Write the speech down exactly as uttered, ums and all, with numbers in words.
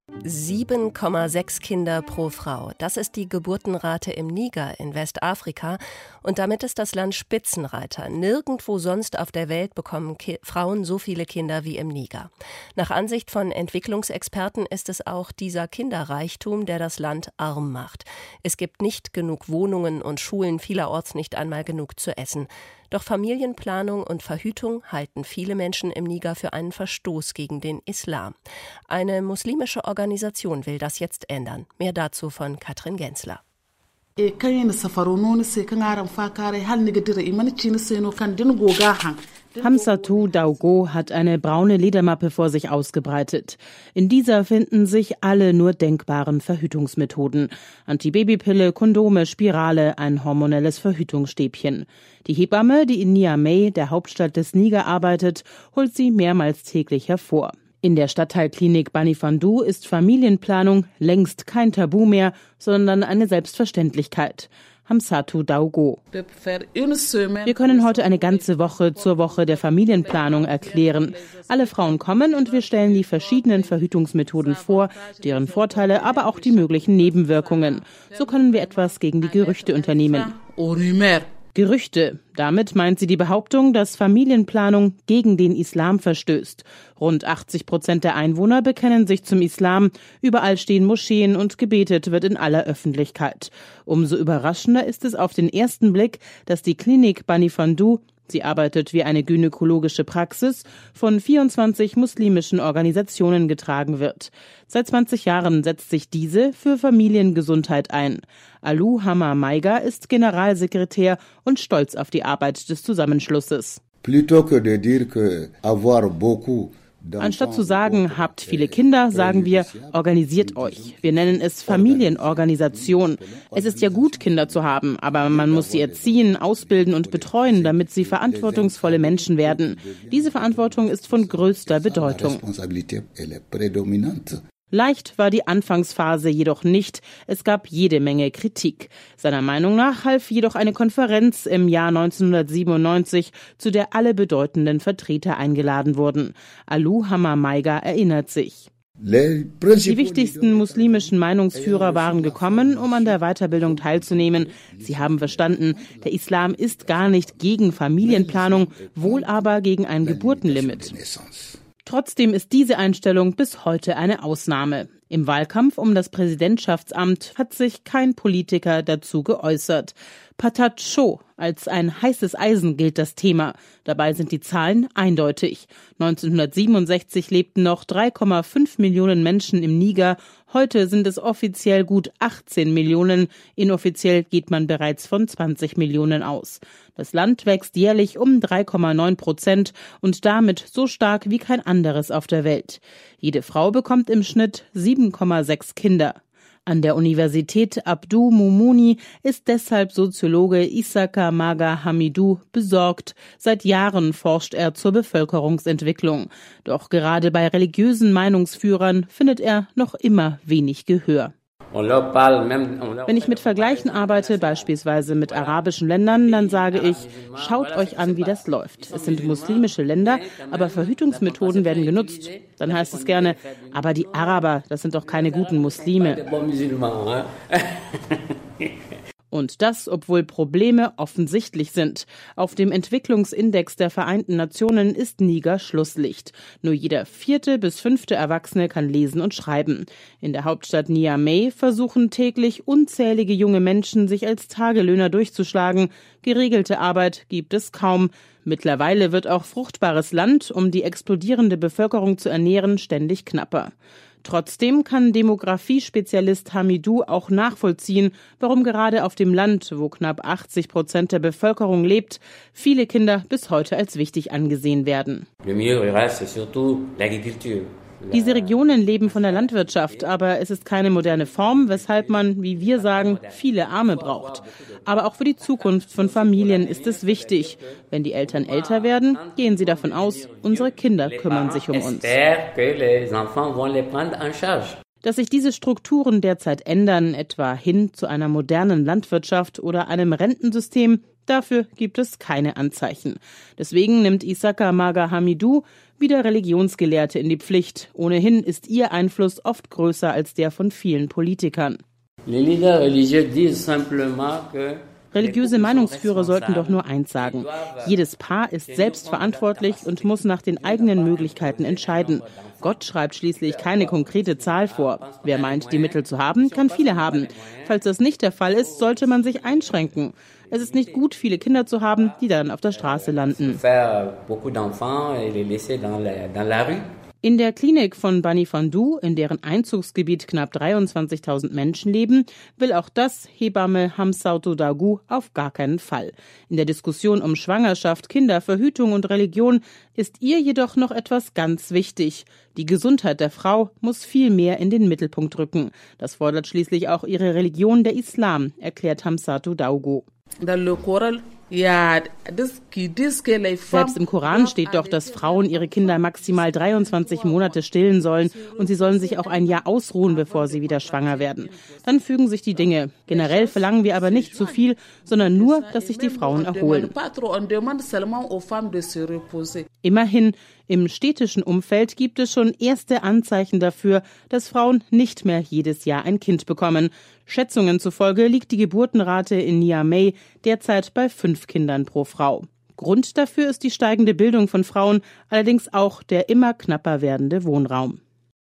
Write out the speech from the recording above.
sieben Komma sechs Kinder pro Frau. Das ist die Geburtenrate im Niger in Westafrika. Und damit ist das Land Spitzenreiter. Nirgendwo sonst auf der Welt bekommen Ki- Frauen so viele Kinder wie im Niger. Nach Ansicht von Entwicklungsexperten ist es auch dieser Kinderreichtum, der das Land arm macht. Es gibt nicht genug Wohnungen und Schulen, vielerorts nicht einmal genug zu essen. Doch Familienplanung und Verhütung halten viele Menschen im Niger für einen Verstoß gegen den Islam. Eine muslimische Organisation will das jetzt ändern. Mehr dazu von Katrin Gensler. Hamsatou Daogo hat eine braune Ledermappe vor sich ausgebreitet. In dieser finden sich alle nur denkbaren Verhütungsmethoden. Antibabypille, Kondome, Spirale, ein hormonelles Verhütungsstäbchen. Die Hebamme, die in Niamey, der Hauptstadt des Niger, arbeitet, holt sie mehrmals täglich hervor. In der Stadtteilklinik Banifandou ist Familienplanung längst kein Tabu mehr, sondern eine Selbstverständlichkeit. Hamsatou Daogo. Wir können heute eine ganze Woche zur Woche der Familienplanung erklären. Alle Frauen kommen und wir stellen die verschiedenen Verhütungsmethoden vor, deren Vorteile, aber auch die möglichen Nebenwirkungen. So können wir etwas gegen die Gerüchte unternehmen. Gerüchte. Damit meint sie die Behauptung, dass Familienplanung gegen den Islam verstößt. Rund achtzig Prozent der Einwohner bekennen sich zum Islam. Überall stehen Moscheen und gebetet wird in aller Öffentlichkeit. Umso überraschender ist es auf den ersten Blick, dass die Klinik Banifandou, sie arbeitet wie eine gynäkologische Praxis, von vierundzwanzig muslimischen Organisationen getragen wird. Seit zwanzig Jahren setzt sich diese für Familiengesundheit ein. Alou Hamma Maiga ist Generalsekretär und stolz auf die Arbeit des Zusammenschlusses. Anstatt zu sagen, habt viele Kinder, sagen wir, organisiert euch. Wir nennen es Familienorganisation. Es ist ja gut, Kinder zu haben, aber man muss sie erziehen, ausbilden und betreuen, damit sie verantwortungsvolle Menschen werden. Diese Verantwortung ist von größter Bedeutung. Leicht war die Anfangsphase jedoch nicht. Es gab jede Menge Kritik. Seiner Meinung nach half jedoch eine Konferenz im Jahr neunzehnhundertsiebenundneunzig, zu der alle bedeutenden Vertreter eingeladen wurden. Alou Hamma Maiga erinnert sich. Die wichtigsten muslimischen Meinungsführer waren gekommen, um an der Weiterbildung teilzunehmen. Sie haben verstanden, der Islam ist gar nicht gegen Familienplanung, wohl aber gegen ein Geburtenlimit. Trotzdem ist diese Einstellung bis heute eine Ausnahme. Im Wahlkampf um das Präsidentschaftsamt hat sich kein Politiker dazu geäußert. Patat Cho, als ein heißes Eisen gilt das Thema. Dabei sind die Zahlen eindeutig. neunzehnhundertsiebenundsechzig lebten noch drei Komma fünf Millionen Menschen im Niger. Heute sind es offiziell gut achtzehn Millionen. Inoffiziell geht man bereits von zwanzig Millionen aus. Das Land wächst jährlich um drei Komma neun Prozent und damit so stark wie kein anderes auf der Welt. Jede Frau bekommt im Schnitt sieben Komma sechs Kinder. An der Universität Abdou Moumouni ist deshalb Soziologe Issaka Maga Hamidou besorgt. Seit Jahren forscht er zur Bevölkerungsentwicklung. Doch gerade bei religiösen Meinungsführern findet er noch immer wenig Gehör. Wenn ich mit Vergleichen arbeite, beispielsweise mit arabischen Ländern, dann sage ich, schaut euch an, wie das läuft. Es sind muslimische Länder, aber Verhütungsmethoden werden genutzt. Dann heißt es gerne, aber die Araber, das sind doch keine guten Muslime. Und das, obwohl Probleme offensichtlich sind. Auf dem Entwicklungsindex der Vereinten Nationen ist Niger Schlusslicht. Nur jeder vierte bis fünfte Erwachsene kann lesen und schreiben. In der Hauptstadt Niamey versuchen täglich unzählige junge Menschen, sich als Tagelöhner durchzuschlagen. Geregelte Arbeit gibt es kaum. Mittlerweile wird auch fruchtbares Land, um die explodierende Bevölkerung zu ernähren, ständig knapper. Trotzdem kann Demografiespezialist Hamidou auch nachvollziehen, warum gerade auf dem Land, wo knapp achtzig Prozent der Bevölkerung lebt, viele Kinder bis heute als wichtig angesehen werden. Diese Regionen leben von der Landwirtschaft, aber es ist keine moderne Form, weshalb man, wie wir sagen, viele Arme braucht. Aber auch für die Zukunft von Familien ist es wichtig. Wenn die Eltern älter werden, gehen sie davon aus, unsere Kinder kümmern sich um uns. Dass sich diese Strukturen derzeit ändern, etwa hin zu einer modernen Landwirtschaft oder einem Rentensystem, dafür gibt es keine Anzeichen. Deswegen nimmt Issaka Maga Hamidou wieder Religionsgelehrte in die Pflicht. Ohnehin ist ihr Einfluss oft größer als der von vielen Politikern. Religiöse Meinungsführer sollten doch nur eins sagen: Jedes Paar ist selbstverantwortlich und muss nach den eigenen Möglichkeiten entscheiden. Gott schreibt schließlich keine konkrete Zahl vor. Wer meint, die Mittel zu haben, kann viele haben. Falls das nicht der Fall ist, sollte man sich einschränken. Es ist nicht gut, viele Kinder zu haben, die dann auf der Straße landen. In der Klinik von Bani Fandu, in deren Einzugsgebiet knapp dreiundzwanzigtausend Menschen leben, will auch das Hebamme Hamsatou Dagu auf gar keinen Fall. In der Diskussion um Schwangerschaft, Kinderverhütung und Religion ist ihr jedoch noch etwas ganz wichtig. Die Gesundheit der Frau muss viel mehr in den Mittelpunkt rücken. Das fordert schließlich auch ihre Religion, der Islam, erklärt Hamsatou Dagu. Selbst im Koran steht doch, dass Frauen ihre Kinder maximal dreiundzwanzig Monate stillen sollen und sie sollen sich auch ein Jahr ausruhen, bevor sie wieder schwanger werden. Dann fügen sich die Dinge. Generell verlangen wir aber nicht zu viel, sondern nur, dass sich die Frauen erholen. Immerhin, im städtischen Umfeld gibt es schon erste Anzeichen dafür, dass Frauen nicht mehr jedes Jahr ein Kind bekommen. Schätzungen zufolge liegt die Geburtenrate in Niamey derzeit bei fünf Kindern pro Frau. Grund dafür ist die steigende Bildung von Frauen, allerdings auch der immer knapper werdende Wohnraum.